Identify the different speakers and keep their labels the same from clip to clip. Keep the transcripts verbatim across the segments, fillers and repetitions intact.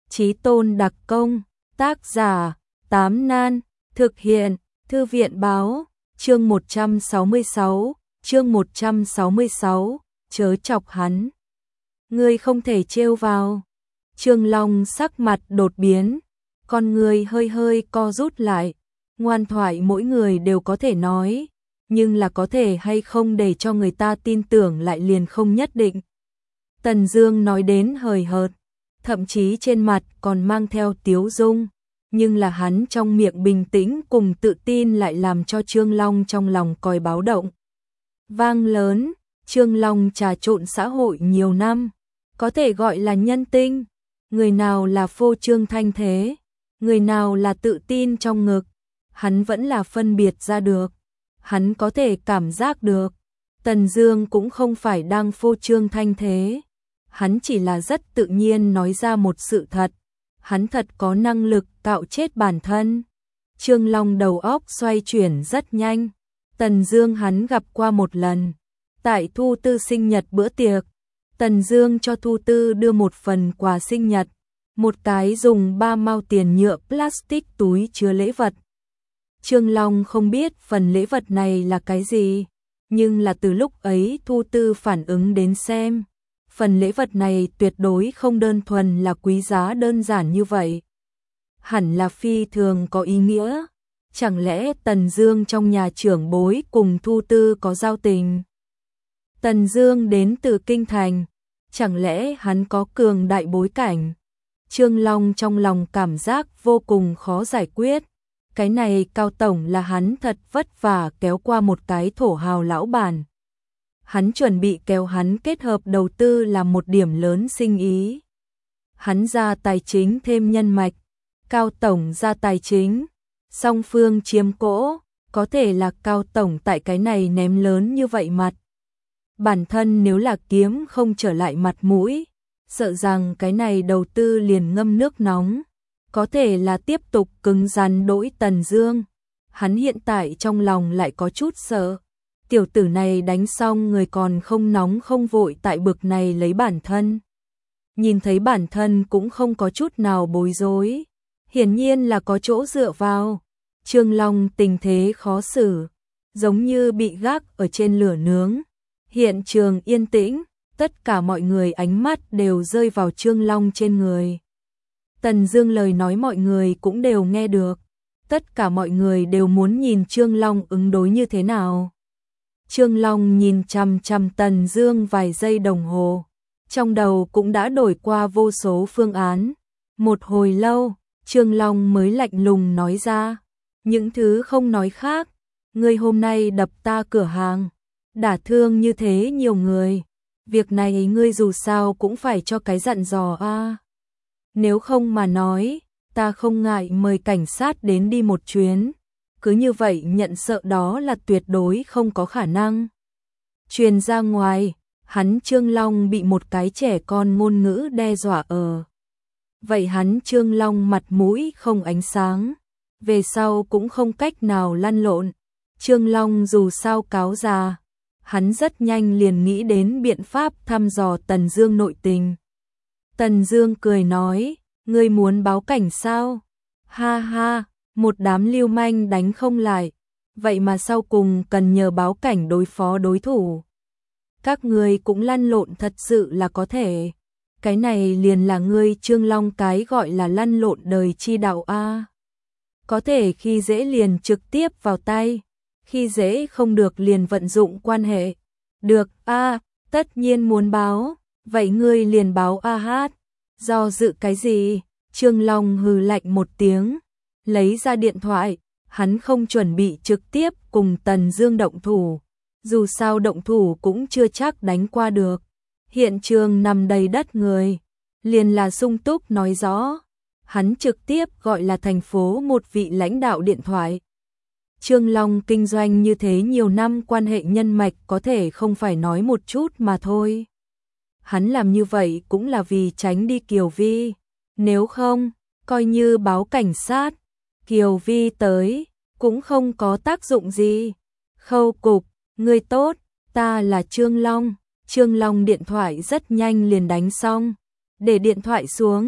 Speaker 1: Chí Tôn đặc công, tác giả, Tám Nan, thực hiện, Thư viện báo, chương một trăm sáu mươi sáu, chương một trăm sáu mươi sáu, chớ chọc hắn. Ngươi không thể trêu vào. Trương Long sắc mặt đột biến, con người hơi hơi co rút lại, ngoan thoại mỗi người đều có thể nói, nhưng là có thể hay không để cho người ta tin tưởng lại liền không nhất định. Tần Dương nói đến hời hợt, thậm chí trên mặt còn mang theo tiếu dung, nhưng là hắn trong miệng bình tĩnh cùng tự tin lại làm cho Trương Long trong lòng còi báo động. Vang lớn, Trương Long trà trộn xã hội nhiều năm, có thể gọi là nhân tinh, người nào là phô trương thanh thế, người nào là tự tin trong ngực, hắn vẫn là phân biệt ra được. Hắn có thể cảm giác được, Tần Dương cũng không phải đang phô trương thanh thế, hắn chỉ là rất tự nhiên nói ra một sự thật, hắn thật có năng lực cạo chết bản thân. Trương Long đầu óc xoay chuyển rất nhanh, Tần Dương hắn gặp qua một lần, tại Thu Tư sinh nhật bữa tiệc, Tần Dương cho Thu Tư đưa một phần quà sinh nhật, một cái dùng ba mao tiền nhựa plastic túi chứa lễ vật. Trương Long không biết phần lễ vật này là cái gì, nhưng là từ lúc ấy Thu Tư phản ứng đến xem, phần lễ vật này tuyệt đối không đơn thuần là quý giá đơn giản như vậy. Hẳn là phi thường có ý nghĩa, chẳng lẽ Tần Dương trong nhà trưởng bối cùng Thu Tư có giao tình? Tần Dương đến từ kinh thành, chẳng lẽ hắn có cường đại bối cảnh? Trương Long trong lòng cảm giác vô cùng khó giải quyết. Cái này Cao tổng là hắn thật vất vả kéo qua một cái thổ hào lão bản. Hắn chuẩn bị kéo hắn kết hợp đầu tư làm một điểm lớn sinh ý. Hắn ra tài chính thêm nhân mạch, Cao tổng ra tài chính, song phương chiếm cỗ, có thể là Cao tổng tại cái này ném lớn như vậy mặt. Bản thân nếu là kiếm không trở lại mặt mũi, sợ rằng cái này đầu tư liền ngâm nước nóng. Có thể là tiếp tục cứng rắn đối Tần Dương. Hắn hiện tại trong lòng lại có chút sợ. Tiểu tử này đánh xong người còn không nóng không vội tại bực này lấy bản thân. Nhìn thấy bản thân cũng không có chút nào bối rối. Hiển nhiên là có chỗ dựa vào. Trương Long tình thế khó xử, giống như bị gác ở trên lửa nướng. Hiện trường yên tĩnh, tất cả mọi người ánh mắt đều rơi vào Trương Long trên người. Tần Dương lời nói mọi người cũng đều nghe được, tất cả mọi người đều muốn nhìn Trương Long ứng đối như thế nào. Trương Long nhìn chằm chằm Tần Dương vài giây đồng hồ, trong đầu cũng đã đổi qua vô số phương án. Một hồi lâu, Trương Long mới lạnh lùng nói ra, những thứ không nói khác, ngươi hôm nay đập ta cửa hàng, đả thương như thế nhiều người, việc này ngươi dù sao cũng phải cho cái dặn dò a. À. Nếu không mà nói, ta không ngại mời cảnh sát đến đi một chuyến. Cứ như vậy nhận sợ đó là tuyệt đối không có khả năng. Truyền ra ngoài, hắn Trương Long bị một cái trẻ con ngôn ngữ đe dọa ở. Vậy hắn Trương Long mặt mũi không ánh sáng. Về sau cũng không cách nào lăn lộn. Trương Long dù sao cáo già. Hắn rất nhanh liền nghĩ đến biện pháp thăm dò Tần Dương nội tình. Tần Dương cười nói, ngươi muốn báo cảnh sao? Ha ha, một đám lưu manh đánh không lại, vậy mà sau cùng cần nhờ báo cảnh đối phó đối thủ. Các ngươi cũng lăn lộn thật sự là có thể. Cái này liền là ngươi Trương Long cái gọi là lăn lộn đời chi đạo a. Có thể khi dễ liền trực tiếp vào tay, khi dễ không được liền vận dụng quan hệ. Được a, tất nhiên muốn báo. Vậy ngươi liền báo a hát, do dự cái gì? Trương Long hừ lạnh một tiếng, lấy ra điện thoại, hắn không chuẩn bị trực tiếp cùng Tần Dương động thủ, dù sao động thủ cũng chưa chắc đánh qua được. Hiện trường nằm đầy đất người, liền là sung túc nói rõ, hắn trực tiếp gọi là thành phố một vị lãnh đạo điện thoại. Trương Long kinh doanh như thế nhiều năm, quan hệ nhân mạch có thể không phải nói một chút mà thôi. Hắn làm như vậy cũng là vì tránh đi Kiều Vi, nếu không, coi như báo cảnh sát, Kiều Vi tới, cũng không có tác dụng gì. Khâu cục, ngươi tốt, ta là Trương Long. Trương Long điện thoại rất nhanh liền đánh xong, để điện thoại xuống,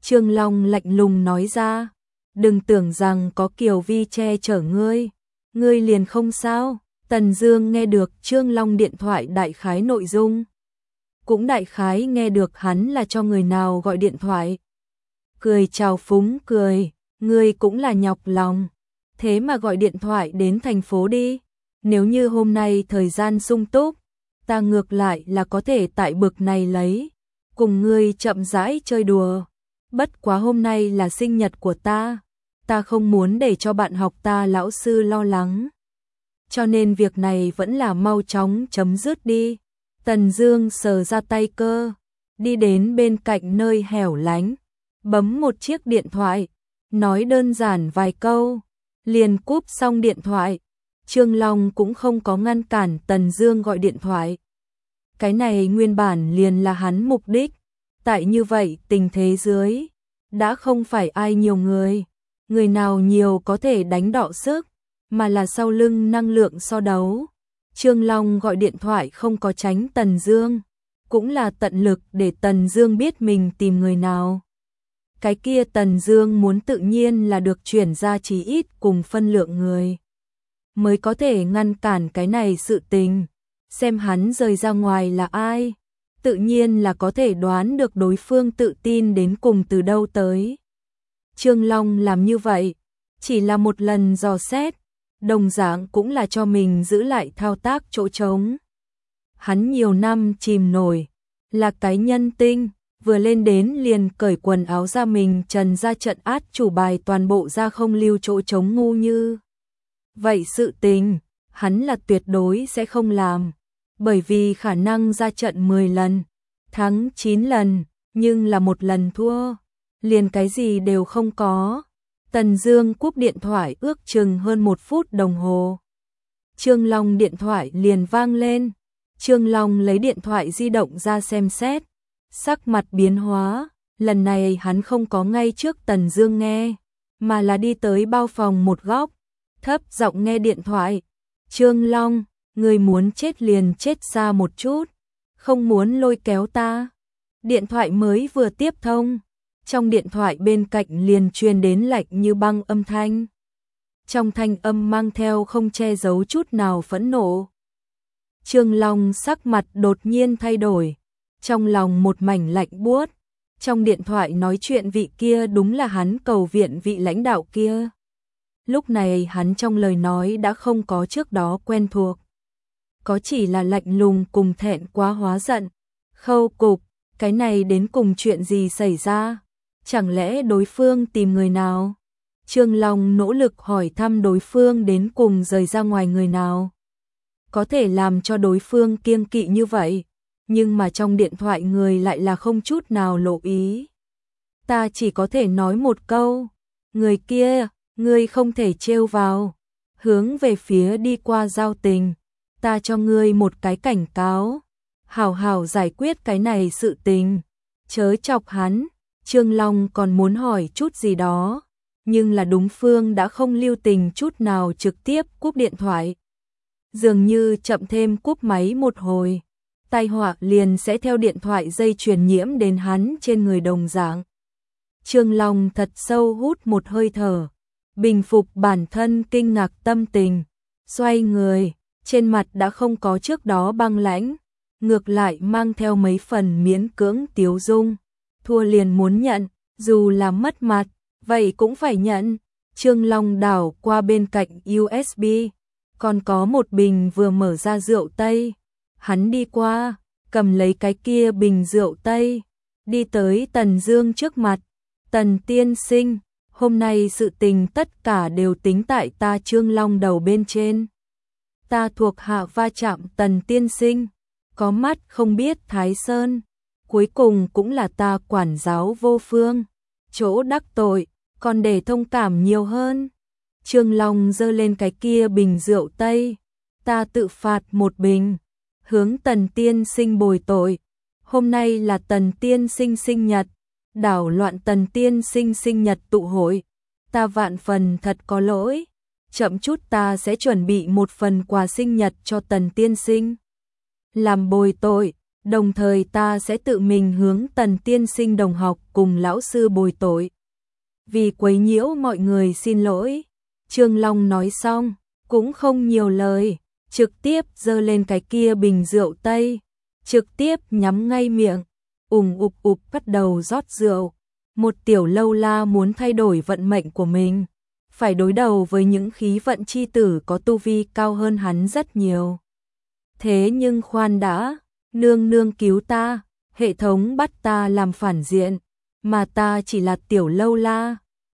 Speaker 1: Trương Long lạnh lùng nói ra, đừng tưởng rằng có Kiều Vi che chở ngươi, ngươi liền không sao. Tần Dương nghe được Trương Long điện thoại đại khái nội dung, cũng đại khái nghe được hắn là cho người nào gọi điện thoại. Cười chào phúng cười, ngươi cũng là nhọc lòng, thế mà gọi điện thoại đến thành phố đi, nếu như hôm nay thời gian sung túc, ta ngược lại là có thể tại bực này lấy, cùng ngươi chậm rãi chơi đùa, bất quá hôm nay là sinh nhật của ta, ta không muốn để cho bạn học ta lão sư lo lắng. Cho nên việc này vẫn là mau chóng chấm dứt đi. Tần Dương sờ ra tay cơ, đi đến bên cạnh nơi hẻo lánh, bấm một chiếc điện thoại, nói đơn giản vài câu, liền cúp xong điện thoại. Trương Long cũng không có ngăn cản Tần Dương gọi điện thoại. Cái này nguyên bản liền là hắn mục đích, tại như vậy tình thế dưới, đã không phải ai nhiều người, người nào nhiều có thể đánh đọ sức, mà là sau lưng năng lượng so đấu. Trương Long gọi điện thoại không có tránh Tần Dương, cũng là tận lực để Tần Dương biết mình tìm người nào. Cái kia Tần Dương muốn tự nhiên là được chuyển ra chí ít cùng phân lượng người, mới có thể ngăn cản cái này sự tình. Xem hắn rời ra ngoài là ai, tự nhiên là có thể đoán được đối phương tự tin đến cùng từ đâu tới. Trương Long làm như vậy, chỉ là một lần dò xét, đồng dạng cũng là cho mình giữ lại thao tác chỗ trống. Hắn nhiều năm chìm nổi, là cái nhân tinh, vừa lên đến liền cởi quần áo ra mình trần ra trận át chủ bài toàn bộ ra không lưu chỗ trống ngu như. Vậy sự tình, hắn là tuyệt đối sẽ không làm, bởi vì khả năng ra trận mười lần, thắng chín lần, nhưng là một lần thua, liền cái gì đều không có. Tần Dương cúp điện thoại ước chừng hơn một phút đồng hồ. Trương Long điện thoại liền vang lên. Trương Long lấy điện thoại di động ra xem xét, sắc mặt biến hóa, lần này hắn không có ngay trước Tần Dương nghe, mà là đi tới bao phòng một góc, thấp giọng nghe điện thoại. Trương Long, người muốn chết liền chết xa một chút, không muốn lôi kéo ta. Điện thoại mới vừa tiếp thông, trong điện thoại bên cạnh liền truyền đến lạnh như băng âm thanh. Trong thanh âm mang theo không che giấu chút nào phẫn nộ. Trương Long sắc mặt đột nhiên thay đổi, trong lòng một mảnh lạnh buốt. Trong điện thoại nói chuyện vị kia đúng là hắn cầu viện vị lãnh đạo kia. Lúc này hắn trong lời nói đã không có trước đó quen thuộc, có chỉ là lạnh lùng cùng thẹn quá hóa giận. Khâu cục, cái này đến cùng chuyện gì xảy ra? Chẳng lẽ đối phương tìm người nào? Trương Long nỗ lực hỏi thăm đối phương đến cùng rời ra ngoài người nào, có thể làm cho đối phương kiêng kỵ như vậy, nhưng mà trong điện thoại người lại là không chút nào lộ ý. Ta chỉ có thể nói một câu, người kia, ngươi không thể trêu vào, hướng về phía đi qua giao tình, ta cho ngươi một cái cảnh cáo, hảo hảo giải quyết cái này sự tình, chớ chọc hắn. Trương Long còn muốn hỏi chút gì đó, nhưng là đúng phương đã không lưu tình chút nào trực tiếp cúp điện thoại. Dường như chậm thêm cúp máy một hồi, tai họa liền sẽ theo điện thoại dây truyền nhiễm đến hắn trên người đồng dạng. Trương Long thật sâu hút một hơi thở, bình phục bản thân kinh ngạc tâm tình, xoay người, trên mặt đã không có trước đó băng lãnh, ngược lại mang theo mấy phần miễn cưỡng tiếu dung. Thua liền muốn nhận, dù là mất mặt, vậy cũng phải nhận. Trương Long đảo qua bên cạnh u ét bê, còn có một bình vừa mở ra rượu Tây. Hắn đi qua, cầm lấy cái kia bình rượu Tây, đi tới Tần Dương trước mặt. Tần tiên sinh, hôm nay sự tình tất cả đều tính tại ta Trương Long đầu bên trên. Ta thuộc hạ va chạm Tần tiên sinh, có mắt không biết Thái Sơn. Cuối cùng cũng là ta quản giáo vô phương, chỗ đắc tội, còn để thông cảm nhiều hơn. Trương Long giơ lên cái kia bình rượu Tây, ta tự phạt một bình, hướng Tần tiên sinh bồi tội. Hôm nay là Tần tiên sinh sinh nhật, đảo loạn Tần tiên sinh sinh nhật tụ hội, ta vạn phần thật có lỗi, chậm chút ta sẽ chuẩn bị một phần quà sinh nhật cho Tần tiên sinh. Làm bồi tội, Đồng thời ta sẽ tự mình hướng Tần tiên sinh đồng học cùng lão sư bồi tội. Vì quấy nhiễu mọi người xin lỗi. Trương Long nói xong, cũng không nhiều lời, trực tiếp giơ lên cái kia bình rượu Tây, trực tiếp nhắm ngay miệng, ùng ục ục bắt đầu rót rượu. Một tiểu lâu la muốn thay đổi vận mệnh của mình, phải đối đầu với những khí vận chi tử có tu vi cao hơn hắn rất nhiều. Thế nhưng khoan đã, nương nương cứu ta, hệ thống bắt ta làm phản diện, mà ta chỉ là tiểu lâu la,